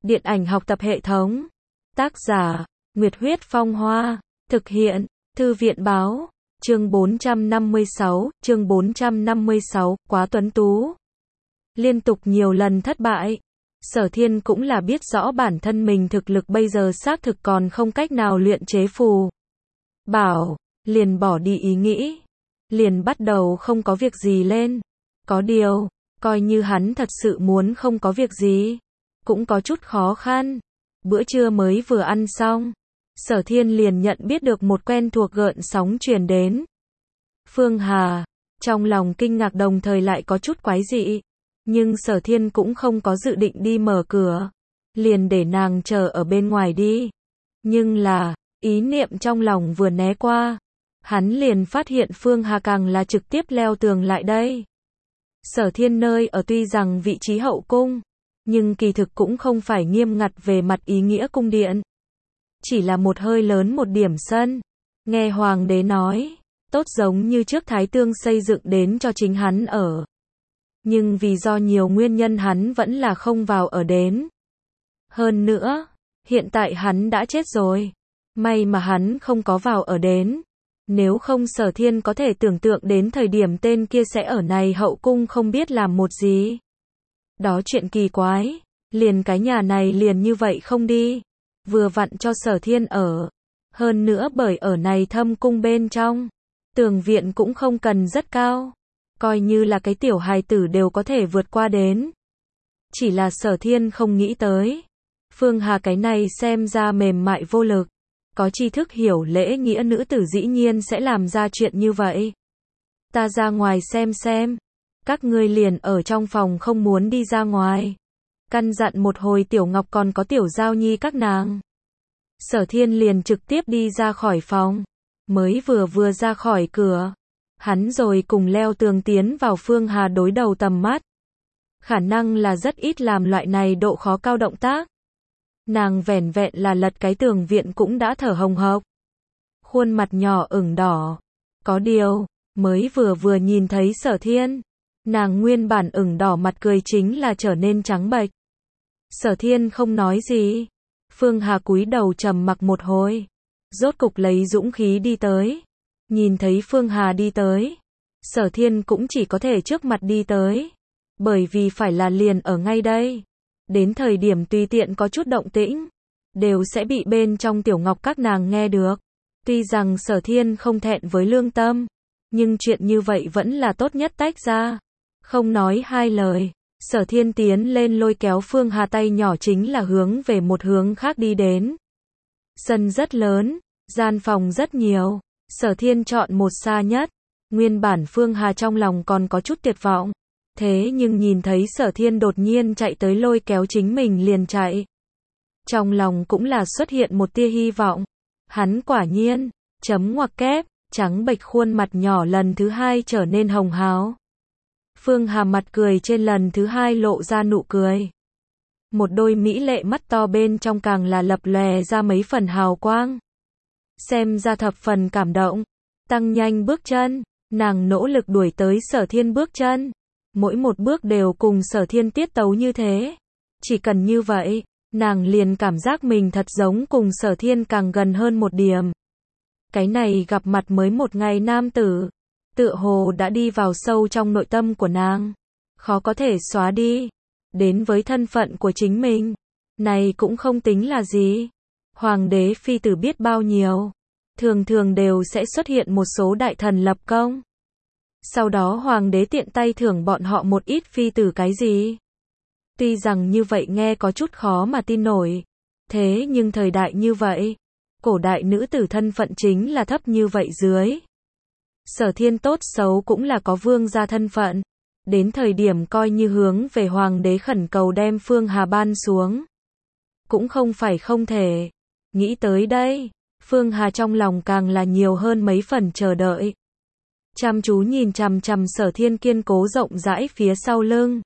Điện ảnh học tập hệ thống. Tác giả, Nguyệt Huyết Phong Hoa. Thực hiện, Thư viện Báo. Chương 456, quá tuấn tú. Liên tục nhiều lần thất bại. Sở Thiên cũng là biết rõ bản thân mình thực lực bây giờ xác thực còn không cách nào luyện chế phù bảo, liền bỏ đi ý nghĩ. Liền bắt đầu không có việc gì lên. Có điều, coi như hắn thật sự muốn không có việc gì, cũng có chút khó khăn. Bữa trưa mới vừa ăn xong, Sở Thiên liền nhận biết được một quen thuộc gợn sóng truyền đến. Phương Hà, trong lòng kinh ngạc đồng thời lại có chút quái dị. Nhưng Sở Thiên cũng không có dự định đi mở cửa, liền để nàng chờ ở bên ngoài đi. Nhưng là, ý niệm trong lòng vừa né qua, hắn liền phát hiện Phương Hà càng là trực tiếp leo tường lại đây. Sở Thiên nơi ở tuy rằng vị trí hậu cung, nhưng kỳ thực cũng không phải nghiêm ngặt về mặt ý nghĩa cung điện. Chỉ là một hơi lớn một điểm sân. Nghe hoàng đế nói, tốt giống như trước Thái Tương xây dựng đến cho chính hắn ở. Nhưng vì do nhiều nguyên nhân hắn vẫn là không vào ở đến. Hơn nữa, hiện tại hắn đã chết rồi. May mà hắn không có vào ở đến. Nếu không Sở Thiên có thể tưởng tượng đến thời điểm tên kia sẽ ở này hậu cung không biết làm một gì. Đó chuyện kỳ quái, liền cái nhà này liền như vậy không đi. Vừa vặn cho Sở Thiên ở. Hơn nữa bởi ở này thâm cung bên trong, tường viện cũng không cần rất cao. Coi như là cái tiểu hài tử đều có thể vượt qua đến. Chỉ là Sở Thiên không nghĩ tới. Phương Hà cái này xem ra mềm mại vô lực. Có tri thức hiểu lễ nghĩa nữ tử dĩ nhiên sẽ làm ra chuyện như vậy. Ta ra ngoài xem. Các ngươi liền ở trong phòng không muốn đi ra ngoài. Căn dặn một hồi Tiểu Ngọc còn có Tiểu Giao Nhi các nàng. Sở Thiên liền trực tiếp đi ra khỏi phòng. Mới vừa ra khỏi cửa, hắn rồi cùng leo tường tiến vào Phương Hà đối đầu tầm mắt. Khả năng là rất ít làm loại này độ khó cao động tác. Nàng vẻn vẹn là lật cái tường viện cũng đã thở hồng hộc. Khuôn mặt nhỏ ửng đỏ. Có điều, mới vừa nhìn thấy Sở Thiên, nàng nguyên bản ửng đỏ mặt cười chính là trở nên trắng bệch. Sở Thiên không nói gì. Phương Hà cúi đầu trầm mặc một hồi. Rốt cục lấy dũng khí đi tới. Nhìn thấy Phương Hà đi tới, Sở Thiên cũng chỉ có thể trước mặt đi tới. Bởi vì phải là liền ở ngay đây. Đến thời điểm tùy tiện có chút động tĩnh, đều sẽ bị bên trong Tiểu Ngọc các nàng nghe được. Tuy rằng Sở Thiên không thẹn với lương tâm, nhưng chuyện như vậy vẫn là tốt nhất tách ra. Không nói hai lời, Sở Thiên tiến lên lôi kéo Phương Hà tay nhỏ chính là hướng về một hướng khác đi đến. Sân rất lớn, gian phòng rất nhiều. Sở Thiên chọn một xa nhất. Nguyên bản Phương Hà trong lòng còn có chút tuyệt vọng. Thế nhưng nhìn thấy Sở Thiên đột nhiên chạy tới lôi kéo chính mình liền chạy. Trong lòng cũng là xuất hiện một tia hy vọng. Hắn quả nhiên, chấm ngoặc kép, trắng bệch khuôn mặt nhỏ lần thứ hai trở nên hồng hào. Phương Hà mặt cười trên lần thứ hai lộ ra nụ cười. Một đôi mỹ lệ mắt to bên trong càng là lập lòe ra mấy phần hào quang. Xem ra thập phần cảm động. Tăng nhanh bước chân, nàng nỗ lực đuổi tới Sở Thiên bước chân. Mỗi một bước đều cùng Sở Thiên tiết tấu như thế. Chỉ cần như vậy, nàng liền cảm giác mình thật giống cùng Sở Thiên càng gần hơn một điểm. Cái này gặp mặt mới một ngày nam tử, tựa hồ đã đi vào sâu trong nội tâm của nàng. Khó có thể xóa đi. Đến với thân phận của chính mình, này cũng không tính là gì. Hoàng đế phi tử biết bao nhiêu, thường đều sẽ xuất hiện một số đại thần lập công. Sau đó hoàng đế tiện tay thưởng bọn họ một ít phi tử cái gì. Tuy rằng như vậy nghe có chút khó mà tin nổi. Thế nhưng thời đại như vậy, cổ đại nữ tử thân phận chính là thấp như vậy dưới. Sở Thiên tốt xấu cũng là có vương gia thân phận. Đến thời điểm coi như hướng về hoàng đế khẩn cầu đem Phương Hà ban xuống. Cũng không phải không thể. Nghĩ tới đây, Phương Hà trong lòng càng là nhiều hơn mấy phần chờ đợi. Chăm chú nhìn chằm chằm Sở Thiên kiên cố rộng rãi phía sau lưng.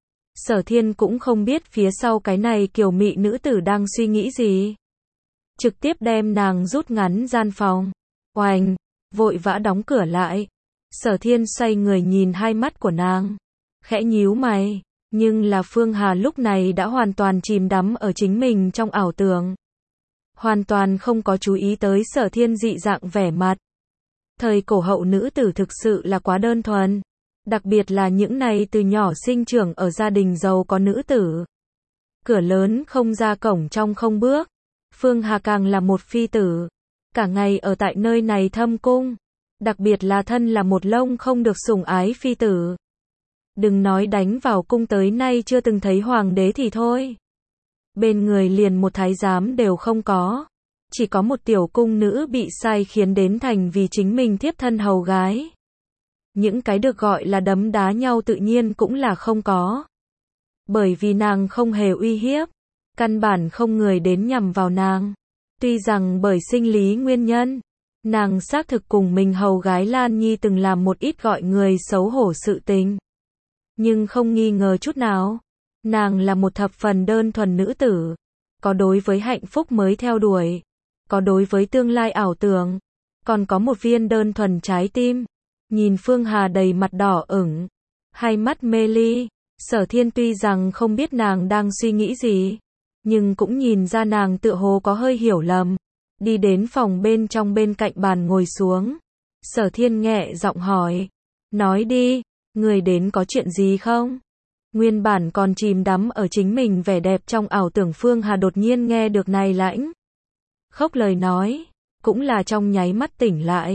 Sở Thiên cũng không biết phía sau cái này kiều mị nữ tử đang suy nghĩ gì. Trực tiếp đem nàng rút ngắn gian phòng. Oành, vội vã đóng cửa lại. Sở Thiên xoay người nhìn hai mắt của nàng. Khẽ nhíu mày, Nhưng là Phương Hà lúc này đã hoàn toàn chìm đắm ở chính mình trong ảo tưởng. Hoàn toàn không có chú ý tới Sở Thiên dị dạng vẻ mặt. Thời cổ hậu nữ tử thực sự là quá đơn thuần. Đặc biệt là những này từ nhỏ sinh trưởng ở gia đình giàu có nữ tử. Cửa lớn không ra cổng trong không bước. Phương Hà càng là một phi tử. Cả ngày ở tại nơi này thâm cung. Đặc biệt là thân là một lông không được sủng ái phi tử. Đừng nói đánh vào cung tới nay chưa từng thấy hoàng đế thì thôi. Bên người liền một thái giám đều không có. Chỉ có một tiểu cung nữ bị sai khiến đến thành vì chính mình thiếp thân hầu gái. Những cái được gọi là đấm đá nhau tự nhiên cũng là không có. Bởi vì nàng không hề uy hiếp. Căn bản không người đến nhằm vào nàng. Tuy rằng bởi sinh lý nguyên nhân, nàng xác thực cùng mình hầu gái Lan Nhi từng làm một ít gọi người xấu hổ sự tình. Nhưng không nghi ngờ chút nào, nàng là một thập phần đơn thuần nữ tử. Có đối với hạnh phúc mới theo đuổi. Có đối với tương lai ảo tưởng. Còn có một viên đơn thuần trái tim. Nhìn Phương Hà đầy mặt đỏ ửng. Hai mắt mê ly. Sở Thiên tuy rằng không biết nàng đang suy nghĩ gì. Nhưng cũng nhìn ra nàng tựa hồ có hơi hiểu lầm. Đi đến phòng bên trong bên cạnh bàn ngồi xuống. Sở Thiên nhẹ giọng hỏi. Nói đi, người đến có chuyện gì không? Nguyên bản còn chìm đắm ở chính mình vẻ đẹp trong ảo tưởng Phương Hà đột nhiên nghe được này lãnh khốc lời nói. Cũng là trong nháy mắt tỉnh lại.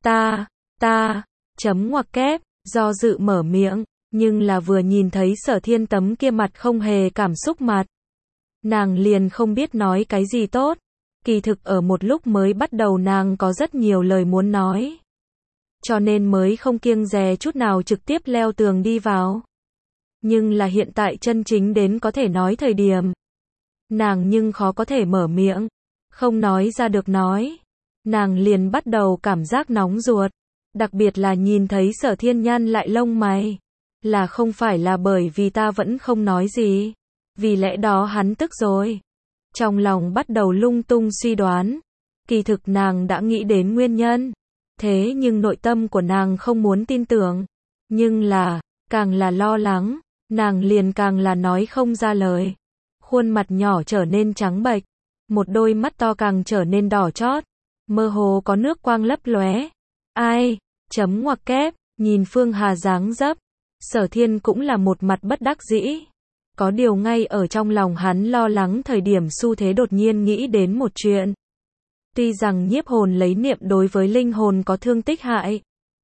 Ta, chấm ngoặc kép, do dự mở miệng. Nhưng là vừa nhìn thấy Sở Thiên tấm kia mặt không hề cảm xúc mặt. Nàng liền không biết nói cái gì tốt. Kỳ thực ở một lúc mới bắt đầu nàng có rất nhiều lời muốn nói. Cho nên mới không kiêng dè chút nào trực tiếp leo tường đi vào. Nhưng là hiện tại chân chính đến có thể nói thời điểm. Nàng nhưng khó có thể mở miệng. Không nói ra được nói. Nàng liền bắt đầu cảm giác nóng ruột. Đặc biệt là nhìn thấy Sở Thiên nhăn lại lông mày. Là không phải là bởi vì ta vẫn không nói gì. Vì lẽ đó hắn tức rồi. Trong lòng bắt đầu lung tung suy đoán. Kỳ thực nàng đã nghĩ đến nguyên nhân. Thế nhưng nội tâm của nàng không muốn tin tưởng. Nhưng là, càng là lo lắng, nàng liền càng là nói không ra lời. Khuôn mặt nhỏ trở nên trắng bệch. Một đôi mắt to càng trở nên đỏ chót. Mơ hồ có nước quang lấp lóe. Ai, chấm ngoặc kép, nhìn Phương Hà dáng dấp. Sở Thiên cũng là một mặt bất đắc dĩ. Có điều ngay ở trong lòng hắn lo lắng thời điểm xu thế đột nhiên nghĩ đến một chuyện. Tuy rằng nhiếp hồn lấy niệm đối với linh hồn có thương tích hại.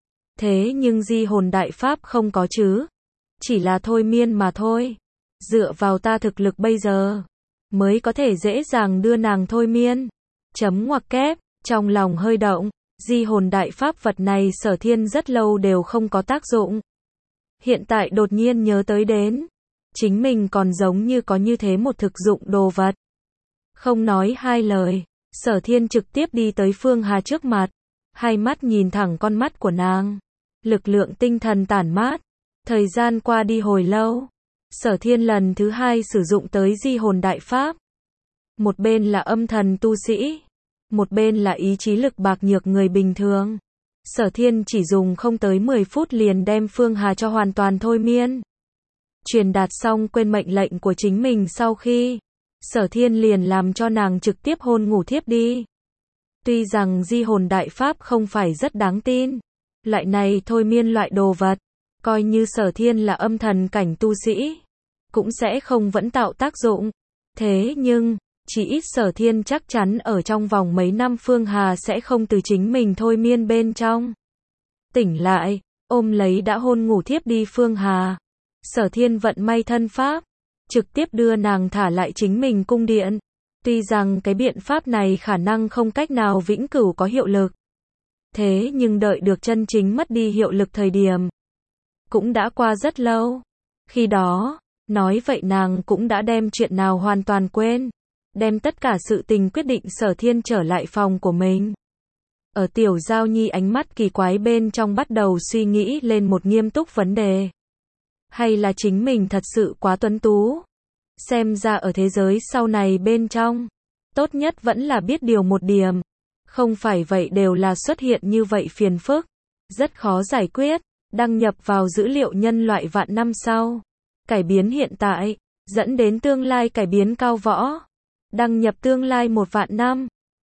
Thế nhưng di hồn đại pháp không có chứ. Chỉ là thôi miên mà thôi. Dựa vào ta thực lực bây giờ. Mới có thể dễ dàng đưa nàng thôi miên. Chấm ngoặc kép, trong lòng hơi động. Di hồn đại pháp vật này Sở Thiên rất lâu đều không có tác dụng. Hiện tại đột nhiên nhớ tới đến. Chính mình còn giống như có như thế một thực dụng đồ vật. Không nói hai lời. Sở Thiên trực tiếp đi tới Phương Hà trước mặt. Hai mắt nhìn thẳng con mắt của nàng. Lực lượng tinh thần tản mát. Thời gian qua đi hồi lâu. Sở Thiên lần thứ hai sử dụng tới di hồn đại pháp. Một bên là âm thần tu sĩ. Một bên là ý chí lực bạc nhược người bình thường. Sở Thiên chỉ dùng không tới 10 phút liền đem Phương Hà cho hoàn toàn thôi miên. Truyền đạt xong quên mệnh lệnh của chính mình sau khi. Sở Thiên liền làm cho nàng trực tiếp hôn ngủ thiếp đi. Tuy rằng di hồn đại pháp không phải rất đáng tin. Loại này thôi miên loại đồ vật. Coi như Sở Thiên là âm thần cảnh tu sĩ. Cũng sẽ không vẫn tạo tác dụng. Thế nhưng, chỉ ít Sở Thiên chắc chắn ở trong vòng mấy năm Phương Hà sẽ không từ chính mình thôi miên bên trong. Tỉnh lại, ôm lấy đã hôn ngủ thiếp đi Phương Hà. Sở Thiên vận may thân pháp. Trực tiếp đưa nàng thả lại chính mình cung điện. Tuy rằng cái biện pháp này khả năng không cách nào vĩnh cửu có hiệu lực. Thế nhưng đợi được chân chính mất đi hiệu lực thời điểm. Cũng đã qua rất lâu. Khi đó, nói vậy nàng cũng đã đem chuyện nào hoàn toàn quên. Đem tất cả sự tình quyết định Sở Thiên trở lại phòng của mình. Ở Tiểu Giao Nhi ánh mắt kỳ quái bên trong bắt đầu suy nghĩ lên một nghiêm túc vấn đề. Hay là chính mình thật sự quá tuấn tú? Xem ra ở thế giới sau này bên trong, tốt nhất vẫn là biết điều một điểm. Không phải vậy đều là xuất hiện như vậy phiền phức. Rất khó giải quyết, đăng nhập vào dữ liệu nhân loại vạn năm sau. cải biến hiện tại, dẫn đến tương lai cải biến cao võ. Đăng nhập tương lai 1 vạn năm.